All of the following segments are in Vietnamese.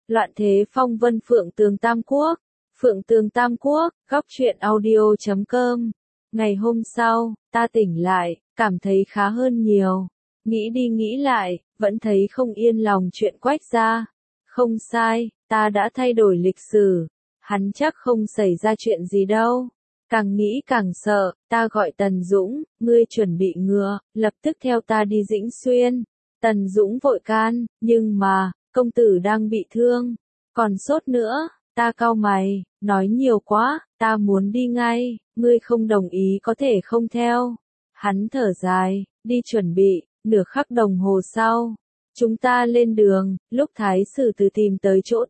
Loạn thế phong vân Phượng Tường Tam Quốc. Phượng Tường Tam Quốc, góc truyện audio.com. Ngày hôm sau, ta tỉnh lại, cảm thấy khá hơn nhiều. Nghĩ đi nghĩ lại, vẫn thấy không yên lòng chuyện Quách gia. Không sai, ta đã thay đổi lịch sử. Hắn chắc không xảy ra chuyện gì đâu. Càng nghĩ càng sợ, ta gọi Tần Dũng, ngươi chuẩn bị ngựa, lập tức theo ta đi Dĩnh Xuyên. Tần Dũng vội can, nhưng mà, công tử đang bị thương, còn sốt nữa, ta cau mày, nói nhiều quá, ta muốn đi ngay, ngươi không đồng ý có thể không theo. Hắn thở dài, đi chuẩn bị, nửa khắc đồng hồ sau, chúng ta lên đường, lúc Thái Sử Từ tìm tới chỗ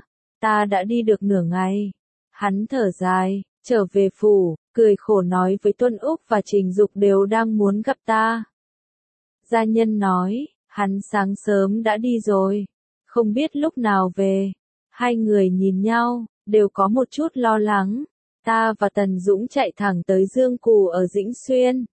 ta đã đi được nửa ngày. Hắn thở dài, trở về phủ, cười khổ nói với Tuân Úc và Trình Dục đều đang muốn gặp ta. Gia nhân nói, hắn sáng sớm đã đi rồi, không biết lúc nào về. Hai người nhìn nhau, đều có một chút lo lắng. Ta và Tần Dũng chạy thẳng tới Dương Cù ở Dĩnh Xuyên.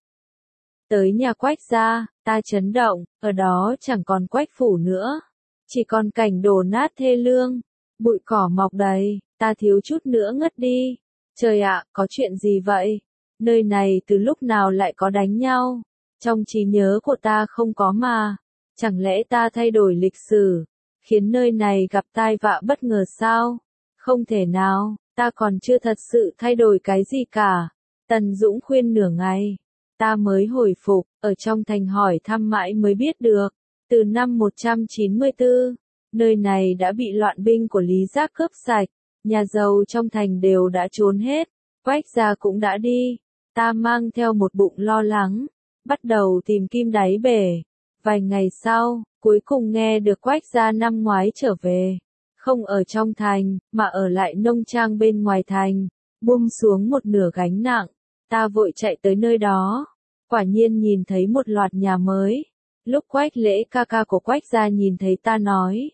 Tới nhà Quách gia, ta chấn động, ở đó chẳng còn Quách phủ nữa. Chỉ còn cảnh đổ nát thê lương, bụi cỏ mọc đầy, ta thiếu chút nữa ngất đi. Trời ạ, có chuyện gì vậy? Nơi này từ lúc nào lại có đánh nhau? Trong trí nhớ của ta không có mà. Chẳng lẽ ta thay đổi lịch sử, khiến nơi này gặp tai vạ bất ngờ sao? Không thể nào, ta còn chưa thật sự thay đổi cái gì cả. Tần Dũng khuyên nửa ngày, ta mới hồi phục, ở trong thành hỏi thăm mãi mới biết được. Từ năm 194, nơi này đã bị loạn binh của Lý Giác cướp sạch, nhà giàu trong thành đều đã trốn hết, Quách gia cũng đã đi. Ta mang theo một bụng lo lắng, bắt đầu tìm kim đáy bể. Vài ngày sau, cuối cùng nghe được Quách gia năm ngoái trở về, không ở trong thành, mà ở lại nông trang bên ngoài thành, buông xuống một nửa gánh nặng. Ta vội chạy tới nơi đó, quả nhiên nhìn thấy một loạt nhà mới. Lúc Quách Lễ ca ca của Quách gia nhìn thấy ta nói: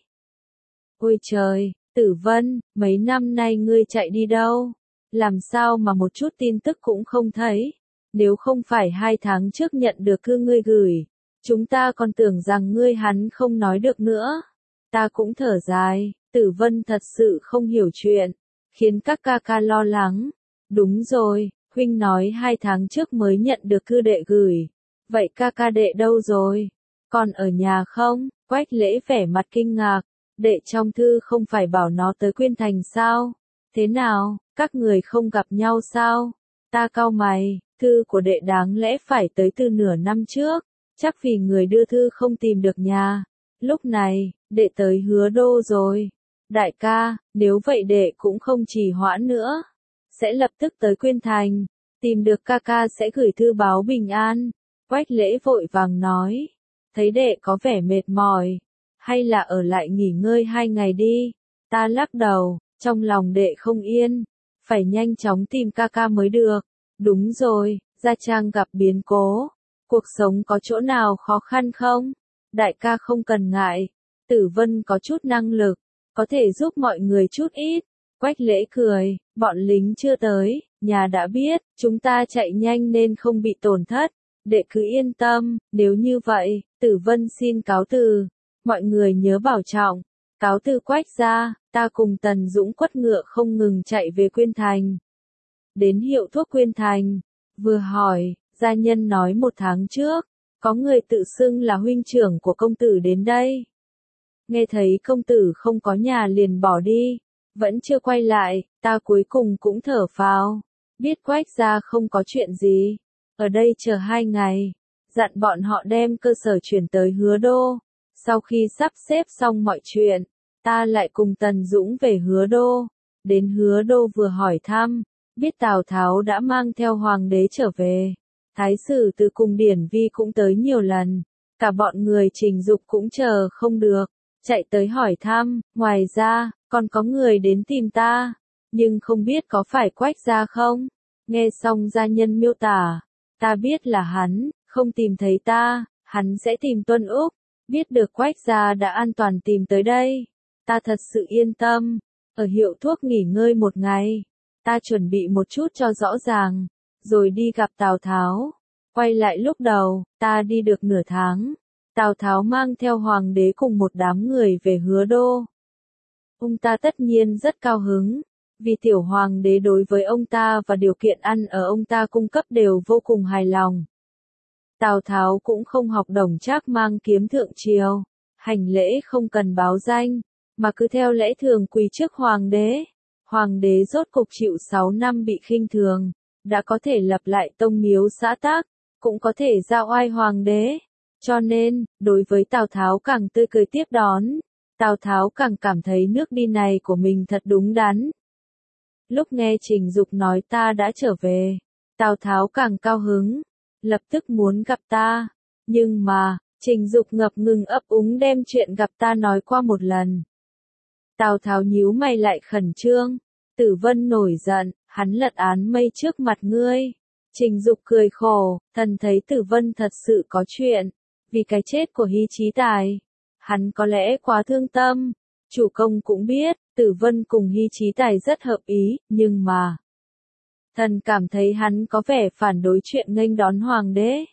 Ôi trời, Tử Vân, mấy năm nay ngươi chạy đi đâu? Làm sao mà một chút tin tức cũng không thấy? Nếu không phải 2 tháng trước nhận được thư ngươi gửi, chúng ta còn tưởng rằng ngươi hắn không nói được nữa. Ta cũng thở dài, Tử Vân thật sự không hiểu chuyện, khiến các ca ca lo lắng. Đúng rồi, huynh nói 2 tháng trước mới nhận được thư đệ gửi. Vậy ca ca đệ đâu rồi? Còn ở nhà không? Quách Lễ vẻ mặt kinh ngạc. Đệ trong thư không phải bảo nó tới Quyên Thành sao? Thế nào, các người không gặp nhau sao? Ta cau mày, thư của đệ đáng lẽ phải tới từ nửa năm trước, chắc vì người đưa thư không tìm được nhà. Lúc này, đệ tới Hứa Đô rồi. Đại ca, nếu vậy đệ cũng không trì hoãn nữa, sẽ lập tức tới Quyên Thành, tìm được ca ca sẽ gửi thư báo bình an. Quách Lễ vội vàng nói, thấy đệ có vẻ mệt mỏi, hay là ở lại nghỉ ngơi 2 ngày đi. Ta lắc đầu, trong lòng đệ không yên, phải nhanh chóng tìm ca ca mới được. Đúng rồi, Gia Trang gặp biến cố, cuộc sống có chỗ nào khó khăn không? Đại ca không cần ngại, Tử Vân có chút năng lực, có thể giúp mọi người chút ít. Quách Lễ cười, bọn lính chưa tới, nhà đã biết, chúng ta chạy nhanh nên không bị tổn thất. Đệ cứ yên tâm, nếu như vậy, Tử Vân xin cáo từ. Mọi người nhớ bảo trọng. Cáo từ Quách gia, ta cùng Tần Dũng quất ngựa không ngừng chạy về Quyên Thành. Đến hiệu thuốc Quyên Thành, vừa hỏi, gia nhân nói 1 tháng trước, có người tự xưng là huynh trưởng của công tử đến đây. Nghe thấy công tử không có nhà liền bỏ đi, vẫn chưa quay lại, ta cuối cùng cũng thở phào, biết Quách gia không có chuyện gì, ở đây chờ 2 ngày, dặn bọn họ đem cơ sở chuyển tới Hứa Đô. Sau khi sắp xếp xong mọi chuyện, ta lại cùng Tần Dũng về Hứa Đô. Đến Hứa Đô vừa hỏi thăm, biết Tào Tháo đã mang theo hoàng đế trở về. Thái Sử Từ cùng Điển Vi cũng tới nhiều lần. Cả bọn người Trình Dục cũng chờ không được, chạy tới hỏi thăm. Ngoài ra, còn có người đến tìm ta, nhưng không biết có phải Quách gia không. Nghe xong gia nhân miêu tả, ta biết là hắn, không tìm thấy ta, hắn sẽ tìm Tuân Úc. Biết được Quách gia đã an toàn tìm tới đây, ta thật sự yên tâm. Ở hiệu thuốc nghỉ ngơi 1 ngày, ta chuẩn bị một chút cho rõ ràng, rồi đi gặp Tào Tháo. Quay lại lúc đầu, ta đi được nửa tháng, Tào Tháo mang theo hoàng đế cùng một đám người về Hứa Đô. Ông ta tất nhiên rất cao hứng, vì tiểu hoàng đế đối với ông ta và điều kiện ăn ở ông ta cung cấp đều vô cùng hài lòng. Tào Tháo cũng không học Đồng Trác mang kiếm thượng triều, hành lễ không cần báo danh, mà cứ theo lẽ thường quỳ trước hoàng đế. Hoàng đế rốt cục chịu 6 năm bị khinh thường, đã có thể lập lại tông miếu xã tắc, cũng có thể ra oai hoàng đế. Cho nên, đối với Tào Tháo càng tươi cười tiếp đón, Tào Tháo càng cảm thấy nước đi này của mình thật đúng đắn. Lúc nghe Trình Dục nói ta đã trở về, Tào Tháo càng cao hứng, lập tức muốn gặp ta. Nhưng mà, Trình Dục ngập ngừng ấp úng đem chuyện gặp ta nói qua một lần. Tào Tháo nhíu mày lại khẩn trương. Tử Vân nổi giận, hắn lật án mây trước mặt ngươi. Trình Dục cười khổ, thần thấy Tử Vân thật sự có chuyện, vì cái chết của Hy Chí Tài. Hắn có lẽ quá thương tâm. Chủ công cũng biết, Tử Vân cùng Hy Chí Tài rất hợp ý, nhưng mà thần cảm thấy hắn có vẻ phản đối chuyện nghênh đón hoàng đế.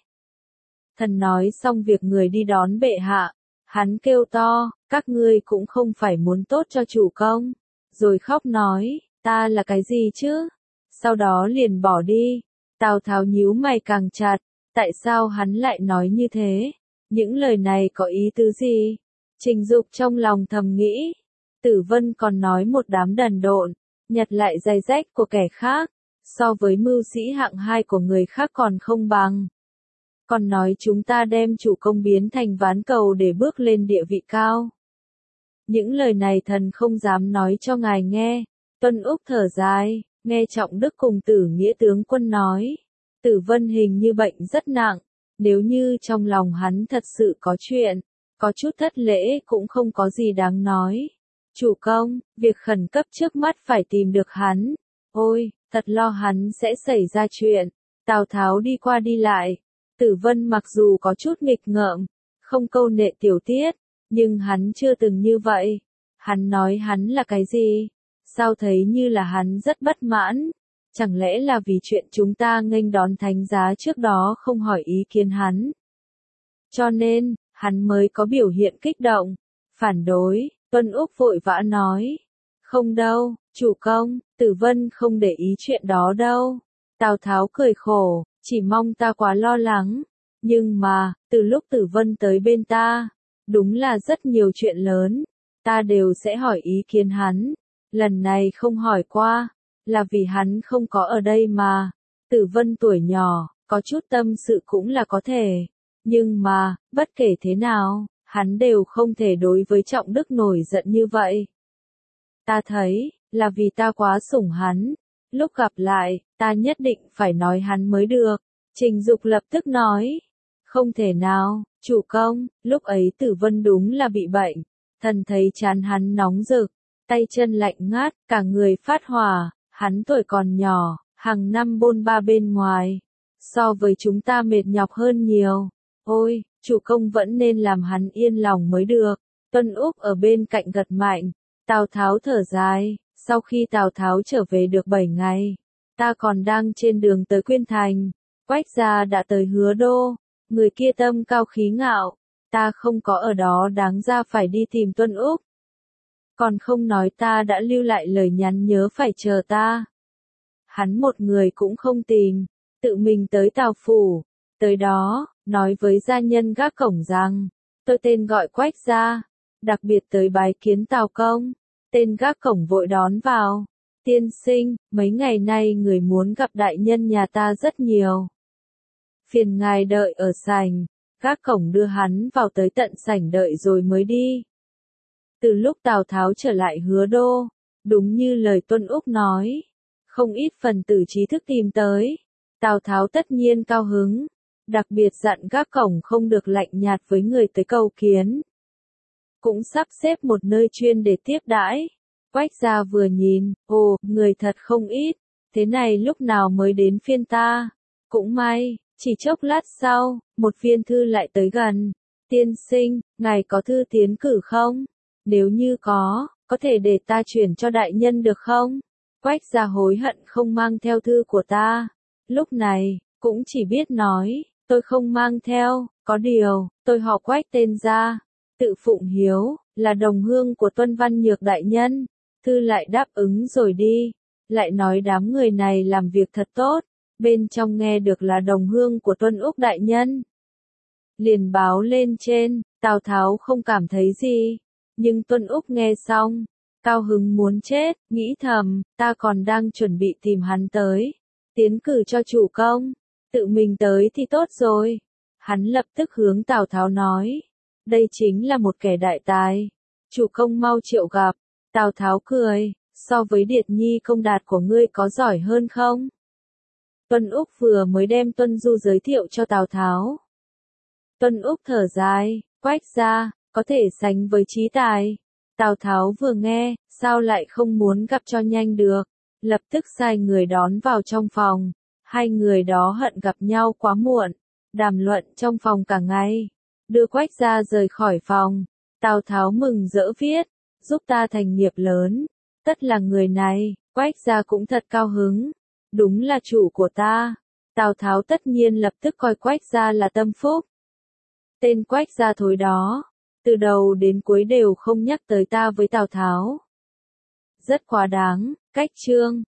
Thần nói xong việc người đi đón bệ hạ, hắn kêu to, các ngươi cũng không phải muốn tốt cho chủ công, rồi khóc nói, ta là cái gì chứ? Sau đó liền bỏ đi. Tào Tháo nhíu mày càng chặt, tại sao hắn lại nói như thế? Những lời này có ý tứ gì? Trình Dục trong lòng thầm nghĩ, Tử Vân còn nói một đám đần độn, nhặt lại giày rách của kẻ khác, so với mưu sĩ hạng hai của người khác còn không bằng. Còn nói chúng ta đem chủ công biến thành ván cầu để bước lên địa vị cao. Những lời này thần không dám nói cho ngài nghe. Tuân Úc thở dài, nghe Trọng Đức cùng Tử Nghĩa tướng quân nói. Tử Vân hình như bệnh rất nặng, nếu như trong lòng hắn thật sự có chuyện, có chút thất lễ cũng không có gì đáng nói. Chủ công, việc khẩn cấp trước mắt phải tìm được hắn. Ôi, thật lo hắn sẽ xảy ra chuyện. Tào Tháo đi qua đi lại. Tử Vân mặc dù có chút nghịch ngợm, không câu nệ tiểu tiết, nhưng hắn chưa từng như vậy. Hắn nói hắn là cái gì? Sao thấy như là hắn rất bất mãn? Chẳng lẽ là vì chuyện chúng ta nghênh đón thánh giá trước đó không hỏi ý kiến hắn? Cho nên, hắn mới có biểu hiện kích động, phản đối. Tuân Úc vội vã nói. Không đâu, chủ công, Tử Vân không để ý chuyện đó đâu. Tào Tháo cười khổ, chỉ mong ta quá lo lắng. Nhưng mà, từ lúc Tử Vân tới bên ta, đúng là rất nhiều chuyện lớn, ta đều sẽ hỏi ý kiến hắn. Lần này không hỏi qua, là vì hắn không có ở đây mà. Tử Vân tuổi nhỏ, có chút tâm sự cũng là có thể. Nhưng mà, bất kể thế nào, hắn đều không thể đối với Trọng Đức nổi giận như vậy. Ta thấy, là vì ta quá sủng hắn. Lúc gặp lại, ta nhất định phải nói hắn mới được. Trình Dục lập tức nói. Không thể nào, chủ công, lúc ấy Tử Vân đúng là bị bệnh. Thần thấy trán hắn nóng rực, tay chân lạnh ngát, cả người phát hỏa, hắn tuổi còn nhỏ, hàng năm bôn ba bên ngoài. So với chúng ta mệt nhọc hơn nhiều. Ôi, chủ công vẫn nên làm hắn yên lòng mới được. Tuân Úc ở bên cạnh gật mạnh. Tào Tháo thở dài, sau khi Tào Tháo trở về được 7 ngày, ta còn đang trên đường tới Quyên Thành. Quách gia đã tới Hứa Đô, người kia tâm cao khí ngạo, ta không có ở đó đáng ra phải đi tìm Tuân Úc. Còn không nói ta đã lưu lại lời nhắn nhớ phải chờ ta. Hắn một người cũng không tìm, tự mình tới Tào Phủ, tới đó, nói với gia nhân gác cổng rằng, tôi tên gọi Quách gia, đặc biệt tới bái kiến Tào công. Tên gác cổng vội đón vào. Tiên sinh, mấy ngày nay người muốn gặp đại nhân nhà ta rất nhiều. Phiền ngài đợi ở sảnh. Gác cổng đưa hắn vào tới tận sảnh đợi rồi mới đi. Từ lúc Tào Tháo trở lại Hứa Đô, đúng như lời Tuân Úc nói, không ít phần tử trí thức tìm tới. Tào Tháo tất nhiên cao hứng, đặc biệt dặn gác cổng không được lạnh nhạt với người tới cầu kiến. Cũng sắp xếp một nơi chuyên để tiếp đãi. Quách gia vừa nhìn, ồ, người thật không ít, thế này lúc nào mới đến phiên ta. Cũng may, chỉ chốc lát sau, một viên thư lại tới gần. Tiên sinh, ngài có thư tiến cử không? Nếu như có thể để ta chuyển cho đại nhân được không? Quách gia hối hận không mang theo thư của ta. Lúc này, cũng chỉ biết nói, tôi không mang theo, có điều, tôi họ Quách tên gia. Tự phụng hiếu, là đồng hương của Tuân Văn Nhược đại nhân. Thư lại đáp ứng rồi đi. Lại nói đám người này làm việc thật tốt. Bên trong nghe được là đồng hương của Tuân Úc đại nhân. Liền báo lên trên, Tào Tháo không cảm thấy gì. Nhưng Tuân Úc nghe xong, cao hứng muốn chết, nghĩ thầm, ta còn đang chuẩn bị tìm hắn tới. Tiến cử cho chủ công, tự mình tới thì tốt rồi. Hắn lập tức hướng Tào Tháo nói, đây chính là một kẻ đại tài. Chủ công mau triệu gặp. Tào Tháo cười, so với Điệt Nhi công đạt của ngươi có giỏi hơn không? Tuân Úc vừa mới đem Tuân Du giới thiệu cho Tào Tháo. Tuân Úc thở dài, Quách gia, có thể sánh với trí tài. Tào Tháo vừa nghe, sao lại không muốn gặp cho nhanh được, lập tức sai người đón vào trong phòng. Hai người đó hận gặp nhau quá muộn, đàm luận trong phòng cả ngày. Đưa Quách gia rời khỏi phòng, Tào Tháo mừng rỡ viết, giúp ta thành nghiệp lớn. Tất là người này, Quách gia cũng thật cao hứng. Đúng là chủ của ta. Tào Tháo tất nhiên lập tức coi Quách gia là tâm phúc. Tên Quách gia thối đó, từ đầu đến cuối đều không nhắc tới ta với Tào Tháo. Rất quá đáng, cách chương.